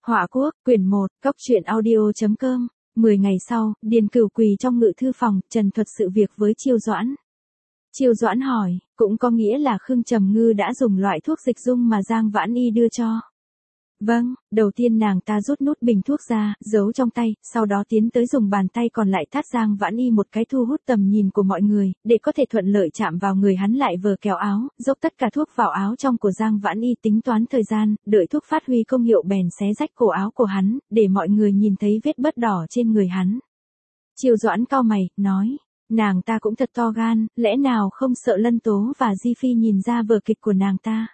Họa quốc, quyển 1, cóc truyện audio.com. 10 ngày sau, Điền Cửu quỳ trong ngự thư phòng, trần thuật sự việc với Chiêu Doãn. Chiêu Doãn hỏi, cũng có nghĩa là Khương Trầm Ngư đã dùng loại thuốc dịch dung mà Giang Vãn Y đưa cho. Vâng, đầu tiên nàng ta rút nút bình thuốc ra, giấu trong tay, sau đó tiến tới dùng bàn tay còn lại thắt Giang Vãn Y một cái thu hút tầm nhìn của mọi người, để có thể thuận lợi chạm vào người hắn lại vờ kéo áo, dốc tất cả thuốc vào áo trong của Giang Vãn Y tính toán thời gian, đợi thuốc phát huy công hiệu bèn xé rách cổ áo của hắn, để mọi người nhìn thấy vết bớt đỏ trên người hắn. Chiêu Doãn cau mày, nói, nàng ta cũng thật to gan, lẽ nào không sợ Lân Tố và Di Phi nhìn ra vở kịch của nàng ta?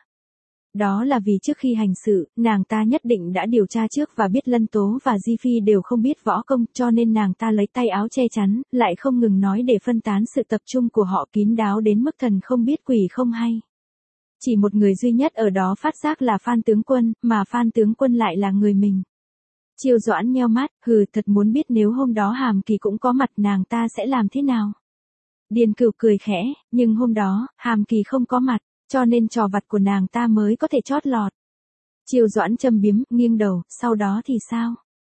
Đó là vì trước khi hành sự, nàng ta nhất định đã điều tra trước và biết Lân Tố và Di Phi đều không biết võ công, cho nên nàng ta lấy tay áo che chắn, lại không ngừng nói để phân tán sự tập trung của họ kín đáo đến mức thần không biết quỷ không hay. Chỉ một người duy nhất ở đó phát giác là Phan tướng quân, mà Phan tướng quân lại là người mình. Chiêu Doãn nheo mắt, thật muốn biết nếu hôm đó Hàm Kỳ cũng có mặt nàng ta sẽ làm thế nào. Điền Cửu cười khẽ, nhưng hôm đó, Hàm Kỳ không có mặt, cho nên trò vặt của nàng ta mới có thể chót lọt. Chiêu Doãn châm biếm, nghiêng đầu, sau đó thì sao?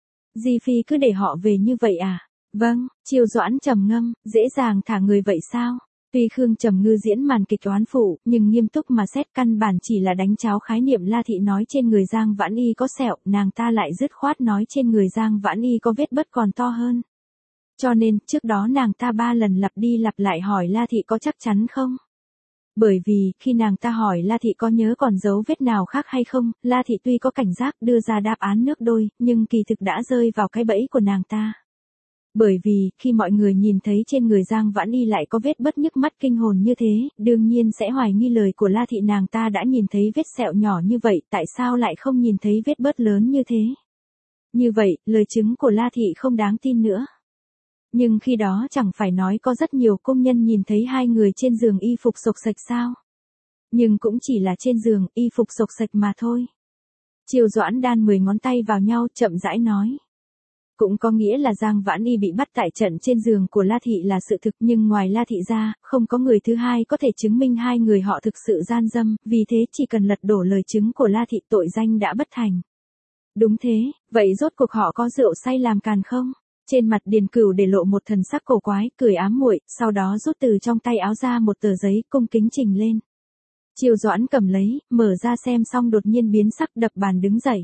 Di Phi cứ để họ về như vậy à? Vâng, Chiêu Doãn trầm ngâm, dễ dàng thả người vậy sao? Tuy Khương Trầm Ngư diễn màn kịch oán phụ, nhưng nghiêm túc mà xét căn bản chỉ là đánh cháo khái niệm La Thị nói trên người Giang Vãn Y có sẹo, nàng ta lại dứt khoát nói trên người Giang Vãn Y có vết bớt còn to hơn. Cho nên, trước đó nàng ta 3 lần lặp đi lặp lại hỏi La Thị có chắc chắn không? Bởi vì, khi nàng ta hỏi La Thị có nhớ còn dấu vết nào khác hay không, La Thị tuy có cảnh giác đưa ra đáp án nước đôi, nhưng kỳ thực đã rơi vào cái bẫy của nàng ta. Bởi vì, khi mọi người nhìn thấy trên người Giang Vãn Y lại có vết bớt nhức mắt kinh hồn như thế, đương nhiên sẽ hoài nghi lời của La Thị nàng ta đã nhìn thấy vết sẹo nhỏ như vậy, tại sao lại không nhìn thấy vết bớt lớn như thế. Như vậy, lời chứng của La Thị không đáng tin nữa. Nhưng khi đó chẳng phải nói có rất nhiều công nhân nhìn thấy hai người trên giường y phục xộc xệch sao? Nhưng cũng chỉ là trên giường, y phục xộc xệch mà thôi. Chiêu Doãn đan 10 ngón tay vào nhau, chậm rãi nói. Cũng có nghĩa là Giang Vãn Y bị bắt tại trận trên giường của La Thị là sự thực, nhưng ngoài La Thị ra, không có người thứ hai có thể chứng minh hai người họ thực sự gian dâm, vì thế chỉ cần lật đổ lời chứng của La Thị tội danh đã bất thành. Đúng thế, vậy rốt cuộc họ có rượu say làm càn không? Trên mặt Điền Cửu để lộ một thần sắc cổ quái, cười ám muội, sau đó rút từ trong tay áo ra một tờ giấy, cung kính trình lên. Chiêu Doãn cầm lấy, mở ra xem xong đột nhiên biến sắc, đập bàn đứng dậy.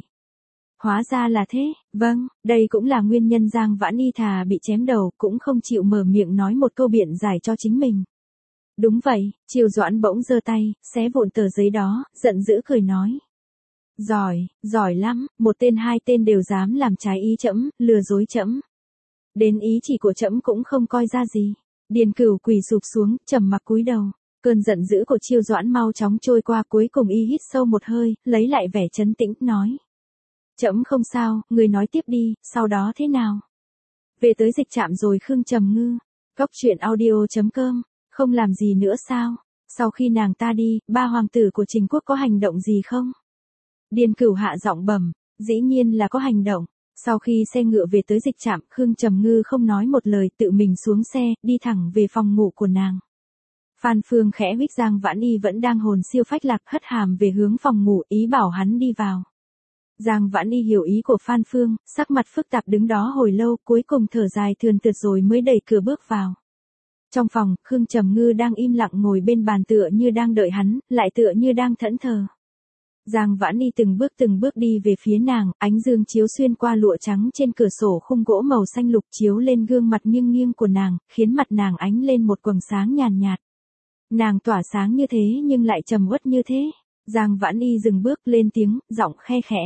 Hóa ra là thế, vâng, đây cũng là nguyên nhân Giang Vãn Y thà bị chém đầu, cũng không chịu mở miệng nói một câu biện giải cho chính mình. Đúng vậy, Chiêu Doãn bỗng giơ tay, xé vụn tờ giấy đó, giận dữ cười nói. Giỏi lắm, một tên hai tên đều dám làm trái ý trẫm, lừa dối trẫm. Đến ý chỉ của trẫm cũng không coi ra gì. Điền Cửu quỳ sụp xuống, trầm mặc cúi đầu. Cơn giận dữ của Chiêu Doãn mau chóng trôi qua, cuối cùng y hít sâu một hơi, lấy lại vẻ trấn tĩnh, nói. Trẫm không sao, người nói tiếp đi, sau đó thế nào? Về tới dịch trạm rồi Khương Trầm Ngư. cóc truyện audio.com, không làm gì nữa sao? Sau khi nàng ta đi, 3 hoàng tử của Trình Quốc có hành động gì không? Điền Cửu hạ giọng bẩm, dĩ nhiên là có hành động. Sau khi xe ngựa về tới dịch trạm, Khương Trầm Ngư không nói một lời, tự mình xuống xe, đi thẳng về phòng ngủ của nàng. Phan Phương khẽ huých Giang Vãn Y vẫn đang hồn siêu phách lạc, hất hàm về hướng phòng ngủ, ý bảo hắn đi vào. Giang Vãn Y hiểu ý của Phan Phương, sắc mặt phức tạp đứng đó hồi lâu, cuối cùng thở dài thườn thượt rồi mới đẩy cửa bước vào. Trong phòng, Khương Trầm Ngư đang im lặng ngồi bên bàn tựa như đang đợi hắn, lại tựa như đang thẫn thờ. Giang Vãn Y từng bước đi về phía nàng, ánh dương chiếu xuyên qua lụa trắng trên cửa sổ khung gỗ màu xanh lục chiếu lên gương mặt nghiêng nghiêng của nàng, khiến mặt nàng ánh lên một quầng sáng nhàn nhạt. Nàng tỏa sáng như thế nhưng lại trầm uất như thế. Giang Vãn Y dừng bước lên tiếng, giọng khe khẽ.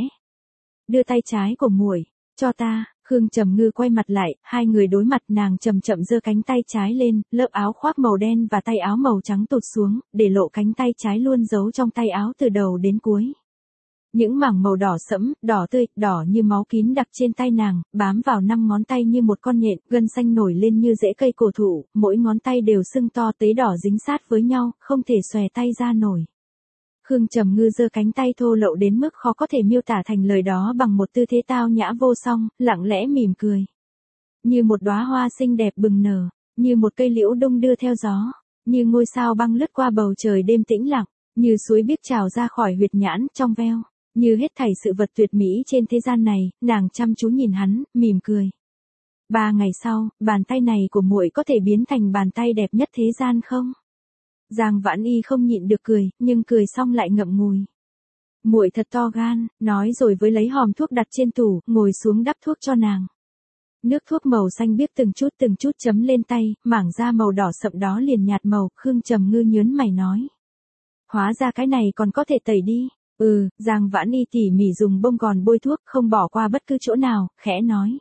Đưa tay trái của muội cho ta. Khương Trầm Ngư quay mặt lại, hai người đối mặt, nàng chậm chậm giơ cánh tay trái lên, lớp áo khoác màu đen và tay áo màu trắng tụt xuống, để lộ cánh tay trái luôn giấu trong tay áo từ đầu đến cuối. Những mảng màu đỏ sẫm, đỏ tươi, đỏ như máu kín đặc trên tay nàng, bám vào 5 ngón tay như một con nhện, gân xanh nổi lên như rễ cây cổ thụ, mỗi ngón tay đều sưng to tế đỏ dính sát với nhau, không thể xòe tay ra nổi. Khương Trầm Ngư giơ cánh tay thô lậu đến mức khó có thể miêu tả thành lời đó bằng một tư thế tao nhã vô song, lặng lẽ mỉm cười. Như một đóa hoa xinh đẹp bừng nở, như một cây liễu đung đưa theo gió, như ngôi sao băng lướt qua bầu trời đêm tĩnh lặng, như suối biếc trào ra khỏi huyệt nhãn trong veo. Như hết thảy sự vật tuyệt mỹ trên thế gian này, nàng chăm chú nhìn hắn, mỉm cười. 3 ngày sau, bàn tay này của muội có thể biến thành bàn tay đẹp nhất thế gian không? Giang Vãn Y không nhịn được cười, nhưng cười xong lại ngậm ngùi. Muội thật to gan, nói rồi với lấy hòm thuốc đặt trên tủ, ngồi xuống đắp thuốc cho nàng. Nước thuốc màu xanh biếc từng chút chấm lên tay, mảng da màu đỏ sậm đó liền nhạt màu, Khương Trầm Ngư nhớn mày nói. Hóa ra cái này còn có thể tẩy đi. Giang Vãn Y tỉ mỉ dùng bông gòn bôi thuốc, không bỏ qua bất cứ chỗ nào, khẽ nói.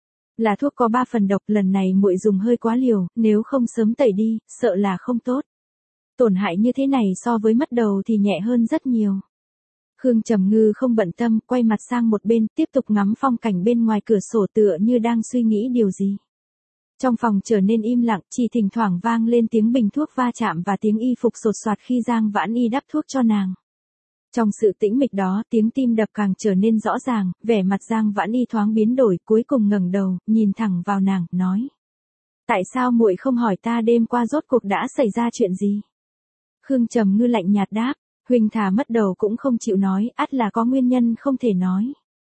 Là thuốc có 3 phần độc, lần này muội dùng hơi quá liều, nếu không sớm tẩy đi, sợ là không tốt. Tổn hại như thế này so với mất đầu thì nhẹ hơn rất nhiều. Khương Trầm Ngư không bận tâm, quay mặt sang một bên, tiếp tục ngắm phong cảnh bên ngoài cửa sổ tựa như đang suy nghĩ điều gì. Trong phòng trở nên im lặng, chỉ thỉnh thoảng vang lên tiếng bình thuốc va chạm và tiếng y phục sột soạt khi Giang Vãn Y đắp thuốc cho nàng. Trong sự tĩnh mịch đó, tiếng tim đập càng trở nên rõ ràng, vẻ mặt Giang Vãn Y thoáng biến đổi, cuối cùng ngẩng đầu, nhìn thẳng vào nàng, nói. Tại sao muội không hỏi ta đêm qua rốt cuộc đã xảy ra chuyện gì? Khương Trầm Ngư lạnh nhạt đáp, huynh thà mất đầu cũng không chịu nói, ắt là có nguyên nhân không thể nói.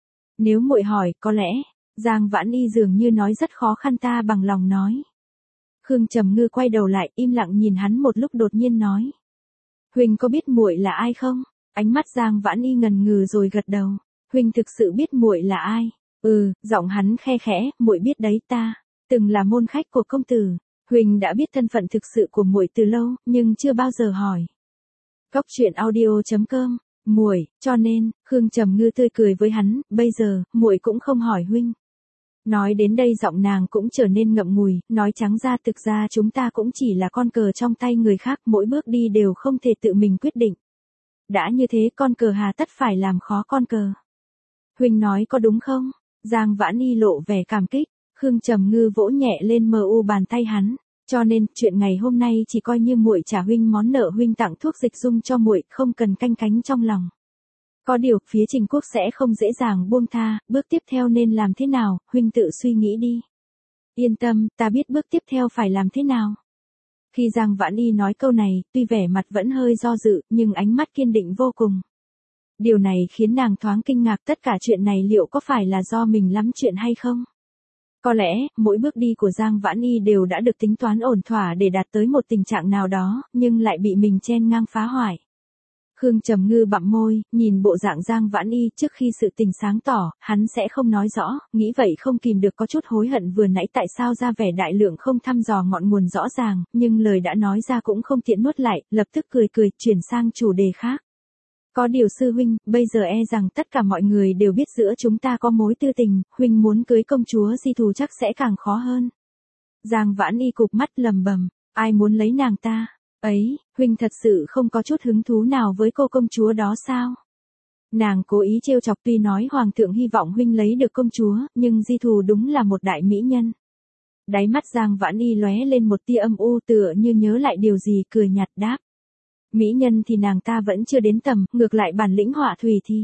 Nếu muội hỏi, có lẽ, Giang Vãn Y dường như nói rất khó khăn, ta bằng lòng nói. Khương Trầm Ngư quay đầu lại, im lặng nhìn hắn một lúc, đột nhiên nói. Huynh có biết muội là ai không? Ánh mắt Giang Vãn Y ngần ngừ rồi gật đầu. Huynh thực sự biết muội là ai? Giọng hắn khe khẽ, muội biết đấy, ta từng là môn khách của công tử. Huynh đã biết thân phận thực sự của muội từ lâu, nhưng chưa bao giờ hỏi. Cóc truyện audio.com, muội, cho nên, Khương Trầm Ngư tươi cười với hắn, bây giờ, muội cũng không hỏi huynh. Nói đến đây giọng nàng cũng trở nên ngậm ngùi, nói trắng ra thực ra chúng ta cũng chỉ là con cờ trong tay người khác, mỗi bước đi đều không thể tự mình quyết định. Đã như thế con cờ hà tất phải làm khó con cờ. Huynh nói có đúng không? Giang Vãn Y lộ vẻ cảm kích, Khương Trầm Ngư vỗ nhẹ lên bàn tay hắn. Cho nên, chuyện ngày hôm nay chỉ coi như muội trả huynh món nợ, huynh tặng thuốc dịch dung cho muội, không cần canh cánh trong lòng. Có điều, phía Trình Quốc sẽ không dễ dàng buông tha, bước tiếp theo nên làm thế nào, huynh tự suy nghĩ đi. Yên tâm, ta biết bước tiếp theo phải làm thế nào. Khi Giang Vãn Y nói câu này, tuy vẻ mặt vẫn hơi do dự, nhưng ánh mắt kiên định vô cùng. Điều này khiến nàng thoáng kinh ngạc, tất cả chuyện này liệu có phải là do mình lắm chuyện hay không? Có lẽ, mỗi bước đi của Giang Vãn Y đều đã được tính toán ổn thỏa để đạt tới một tình trạng nào đó, nhưng lại bị mình chen ngang phá hoại. Khương Trầm Ngư bặm môi, nhìn bộ dạng Giang Vãn Y trước khi sự tình sáng tỏ, hắn sẽ không nói rõ, nghĩ vậy không kìm được có chút hối hận vừa nãy tại sao ra vẻ đại lượng không thăm dò ngọn nguồn rõ ràng, nhưng lời đã nói ra cũng không tiện nuốt lại, lập tức cười chuyển sang chủ đề khác. Có điều sư huynh, bây giờ e rằng tất cả mọi người đều biết giữa chúng ta có mối tư tình, huynh muốn cưới công chúa Di Thù chắc sẽ càng khó hơn. Giang Vãn Y cụp mắt lầm bầm, ai muốn lấy nàng ta? Ấy, huynh thật sự không có chút hứng thú nào với cô công chúa đó sao? Nàng cố ý trêu chọc, tuy nói hoàng thượng hy vọng huynh lấy được công chúa, nhưng Di Thù đúng là một đại mỹ nhân. Đáy mắt Giang Vãn Y lóe lên một tia âm u, tựa như nhớ lại điều gì, cười nhạt đáp. Mỹ nhân thì nàng ta vẫn chưa đến tầm, ngược lại bản lĩnh họa thủy thì.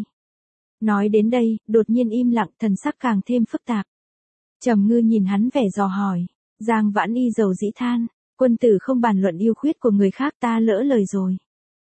Nói đến đây, đột nhiên im lặng, thần sắc càng thêm phức tạp. Trầm Ngư nhìn hắn vẻ dò hỏi. Giang Vãn Y dầu dĩ than, quân tử không bàn luận yêu khuyết của người khác, ta lỡ lời rồi.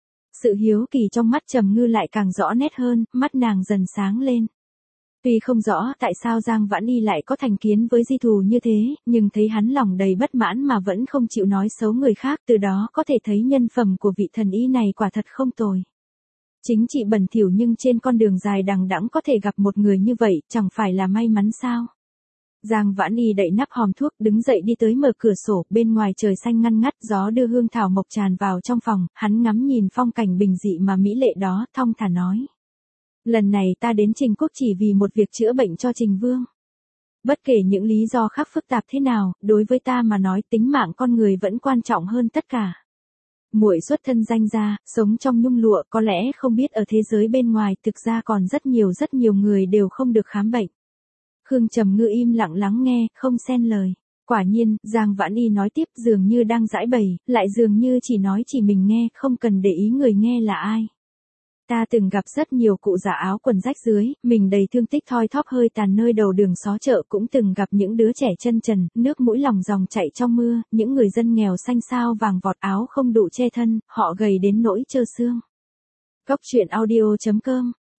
Sự hiếu kỳ trong mắt Trầm Ngư lại càng rõ nét hơn, mắt nàng dần sáng lên. Tuy không rõ tại sao Giang Vãn Y lại có thành kiến với Di Thù như thế, nhưng thấy hắn lòng đầy bất mãn mà vẫn không chịu nói xấu người khác, từ đó có thể thấy nhân phẩm của vị thần y này quả thật không tồi. Chính trị bẩn thỉu nhưng trên con đường dài đằng đẵng có thể gặp một người như vậy, chẳng phải là may mắn sao? Giang Vãn Y đậy nắp hòm thuốc, đứng dậy đi tới mở cửa sổ, bên ngoài trời xanh ngăn ngắt, gió đưa hương thảo mộc tràn vào trong phòng, hắn ngắm nhìn phong cảnh bình dị mà mỹ lệ đó, thong thả nói. Lần này ta đến Trình Quốc chỉ vì một việc chữa bệnh cho Trình Vương. Bất kể những lý do khác phức tạp thế nào, đối với ta mà nói tính mạng con người vẫn quan trọng hơn tất cả. Muội xuất thân danh gia, sống trong nhung lụa, có lẽ không biết ở thế giới bên ngoài thực ra còn rất nhiều người đều không được khám bệnh. Khương Trầm Ngư im lặng lắng nghe, không xen lời. Quả nhiên, Giang Vãn Y nói tiếp, dường như đang giãi bày, lại dường như chỉ nói chỉ mình nghe, không cần để ý người nghe là ai. Ta từng gặp rất nhiều cụ già áo quần rách dưới, mình đầy thương tích thoi thóp hơi tàn nơi đầu đường xó chợ, cũng từng gặp những đứa trẻ chân trần, nước mũi lòng ròng chạy trong mưa, những người dân nghèo xanh xao vàng vọt, áo không đủ che thân, họ gầy đến nỗi trơ xương. Cóc truyện audio.com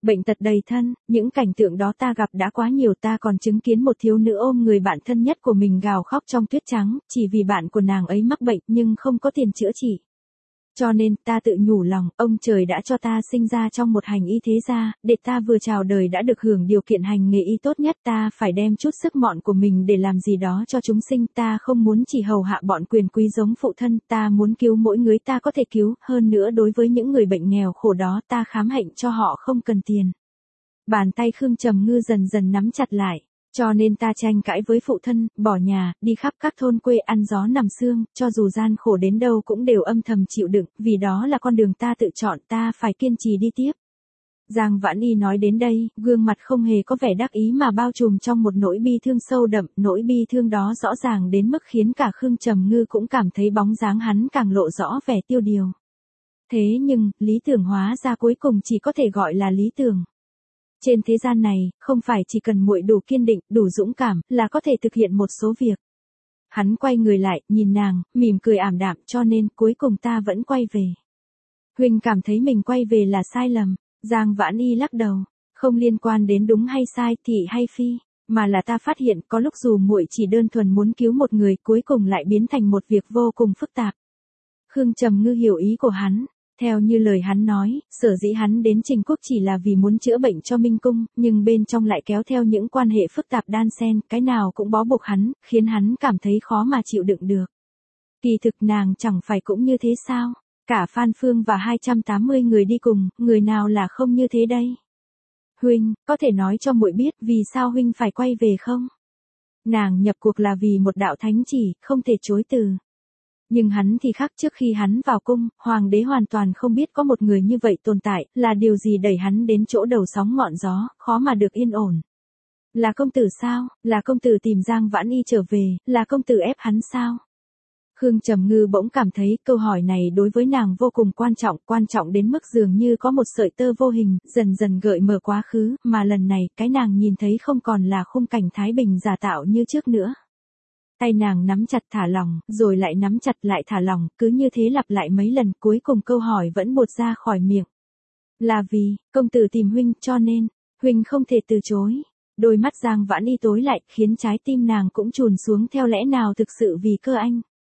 Bệnh tật đầy thân, những cảnh tượng đó ta gặp đã quá nhiều, ta còn chứng kiến một thiếu nữ ôm người bạn thân nhất của mình gào khóc trong tuyết trắng, chỉ vì bạn của nàng ấy mắc bệnh nhưng không có tiền chữa trị. Cho nên, ta tự nhủ lòng, ông trời đã cho ta sinh ra trong một hành y thế gia, để ta vừa chào đời đã được hưởng điều kiện hành nghề y tốt nhất, ta phải đem chút sức mọn của mình để làm gì đó cho chúng sinh, ta không muốn chỉ hầu hạ bọn quyền quý giống phụ thân, ta muốn cứu mỗi người ta có thể cứu, hơn nữa đối với những người bệnh nghèo khổ đó ta khám hạnh cho họ không cần tiền. Bàn tay Khương Trầm Ngư dần dần nắm chặt lại. Cho nên ta tranh cãi với phụ thân, bỏ nhà, đi khắp các thôn quê ăn gió nằm sương, cho dù gian khổ đến đâu cũng đều âm thầm chịu đựng, vì đó là con đường ta tự chọn, ta phải kiên trì đi tiếp. Giang Vãn Y nói đến đây, gương mặt không hề có vẻ đắc ý mà bao trùm trong một nỗi bi thương sâu đậm, nỗi bi thương đó rõ ràng đến mức khiến cả Khương Trầm Ngư cũng cảm thấy bóng dáng hắn càng lộ rõ vẻ tiêu điều. Thế nhưng, lý tưởng hóa ra cuối cùng chỉ có thể gọi là lý tưởng. Trên thế gian này, không phải chỉ cần muội đủ kiên định, đủ dũng cảm, là có thể thực hiện một số việc. Hắn quay người lại, nhìn nàng, mỉm cười ảm đạm, cho nên cuối cùng ta vẫn quay về. Huynh cảm thấy mình quay về là sai lầm. Giang Vãn Y lắc đầu, không liên quan đến đúng hay sai, thị hay phi, mà là ta phát hiện có lúc dù muội chỉ đơn thuần muốn cứu một người, cuối cùng lại biến thành một việc vô cùng phức tạp. Khương Trầm Ngư hiểu ý của hắn. Theo như lời hắn nói, sở dĩ hắn đến Trình Quốc chỉ là vì muốn chữa bệnh cho Minh Cung, nhưng bên trong lại kéo theo những quan hệ phức tạp đan xen, cái nào cũng bó buộc hắn, khiến hắn cảm thấy khó mà chịu đựng được. Kỳ thực nàng chẳng phải cũng như thế sao? Cả Phan Phương và 280 người đi cùng, người nào là không như thế đây? Huynh, có thể nói cho muội biết vì sao huynh phải quay về không? Nàng nhập cuộc là vì một đạo thánh chỉ, không thể chối từ. Nhưng hắn thì khác, trước khi hắn vào cung, hoàng đế hoàn toàn không biết có một người như vậy tồn tại, là điều gì đẩy hắn đến chỗ đầu sóng ngọn gió, khó mà được yên ổn. Là công tử sao? Là công tử tìm Giang Vãn Y trở về, là công tử ép hắn sao? Khương Trầm Ngư bỗng cảm thấy câu hỏi này đối với nàng vô cùng quan trọng đến mức dường như có một sợi tơ vô hình, dần dần gợi mở quá khứ, mà lần này, cái nàng nhìn thấy không còn là khung cảnh thái bình giả tạo như trước nữa. Tay nàng nắm chặt thả lỏng, rồi lại nắm chặt lại thả lỏng, cứ như thế lặp lại mấy lần, cuối cùng câu hỏi vẫn buột ra khỏi miệng. Là vì, công tử tìm huynh, cho nên, huynh không thể từ chối. Đôi mắt Giang Vãn Y tối lại, khiến trái tim nàng cũng chùn xuống, theo lẽ nào thực sự vì cơ anh.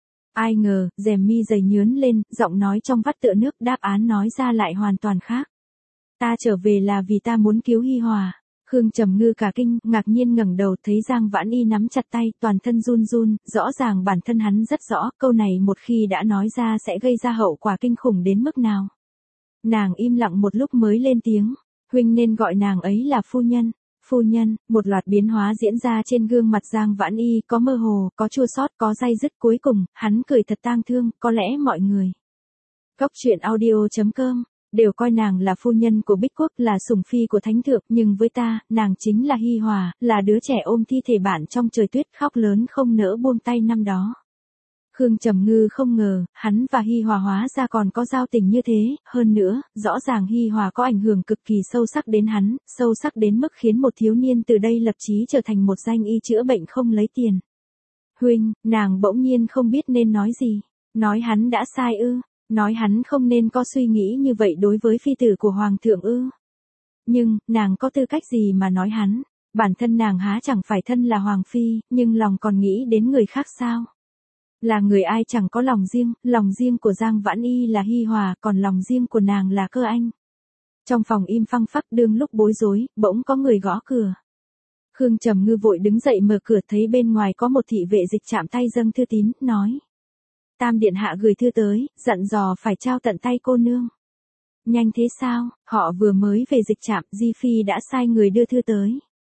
Ai ngờ, rèm mi dày nhướn lên, giọng nói trong vắt tựa nước, đáp án nói ra lại hoàn toàn khác. Ta trở về là vì ta muốn cứu Hi Hòa. Khương Trầm Ngư cả kinh, ngạc nhiên ngẩng đầu thấy Giang Vãn Y nắm chặt tay, toàn thân run run, rõ ràng bản thân hắn rất rõ, câu này một khi đã nói ra sẽ gây ra hậu quả kinh khủng đến mức nào. Nàng im lặng một lúc mới lên tiếng, huynh nên gọi nàng ấy là phu nhân. Phu nhân, một loạt biến hóa diễn ra trên gương mặt Giang Vãn Y, có mơ hồ, có chua xót, có day dứt, cuối cùng, hắn cười thật tang thương, có lẽ mọi người. Góc truyện audio.com đều coi nàng là phu nhân của Bích Quốc, là sủng phi của thánh thượng, nhưng với ta, nàng chính là Hi Hòa, là đứa trẻ ôm thi thể bạn trong trời tuyết khóc lớn không nỡ buông tay năm đó. Khương Trầm Ngư không ngờ, hắn và Hi Hòa hóa ra còn có giao tình như thế, hơn nữa, rõ ràng Hi Hòa có ảnh hưởng cực kỳ sâu sắc đến hắn, sâu sắc đến mức khiến một thiếu niên từ đây lập chí trở thành một danh y chữa bệnh không lấy tiền. Huynh, nàng bỗng nhiên không biết nên nói gì, nói hắn đã sai ư? Nói hắn không nên có suy nghĩ như vậy đối với phi tử của hoàng thượng ư? Nhưng, nàng có tư cách gì mà nói hắn? Bản thân nàng há chẳng phải thân là hoàng phi, nhưng lòng còn nghĩ đến người khác sao? Là người ai chẳng có lòng riêng của Giang Vãn Y là Hi Hòa, còn lòng riêng của nàng là Cơ Anh. Trong phòng im phăng phắc, đương lúc bối rối, bỗng có người gõ cửa. Khương Trầm Ngư vội đứng dậy mở cửa, thấy bên ngoài có một thị vệ dịch trạm tay dâng thư tín, nói. Tam điện hạ gửi thư tới, dặn dò phải trao tận tay cô nương. Nhanh thế sao, họ vừa mới về dịch trạm, Di Phi đã sai người đưa thư tới.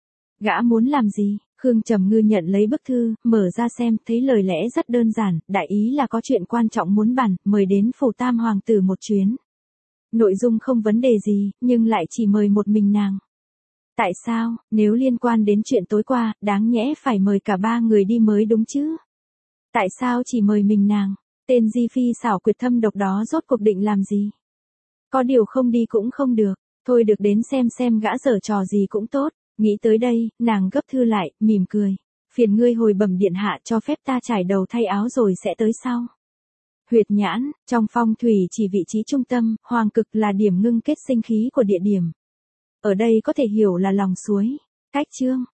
Gã muốn làm gì? Khương Trầm Ngư nhận lấy bức thư, mở ra xem, thấy lời lẽ rất đơn giản, đại ý là có chuyện quan trọng muốn bàn, mời đến phủ Tam hoàng tử một chuyến. Nội dung không vấn đề gì, nhưng lại chỉ mời một mình nàng. Tại sao, nếu liên quan đến chuyện tối qua, đáng nhẽ phải mời cả ba người đi mới đúng chứ? Tại sao chỉ mời mình nàng? Tên Di Phi xảo quyệt thâm độc đó rốt cuộc định làm gì? Có điều không đi cũng không được, thôi được đến xem gã giở trò gì cũng tốt. Nghĩ tới đây, nàng gấp thư lại, mỉm cười. Phiền ngươi hồi bẩm điện hạ cho phép ta trải đầu thay áo rồi sẽ tới sau. Huyệt nhãn, trong phong thủy chỉ vị trí trung tâm, hoàng cực là điểm ngưng kết sinh khí của địa điểm. ở đây có thể hiểu là lòng suối. Cách chương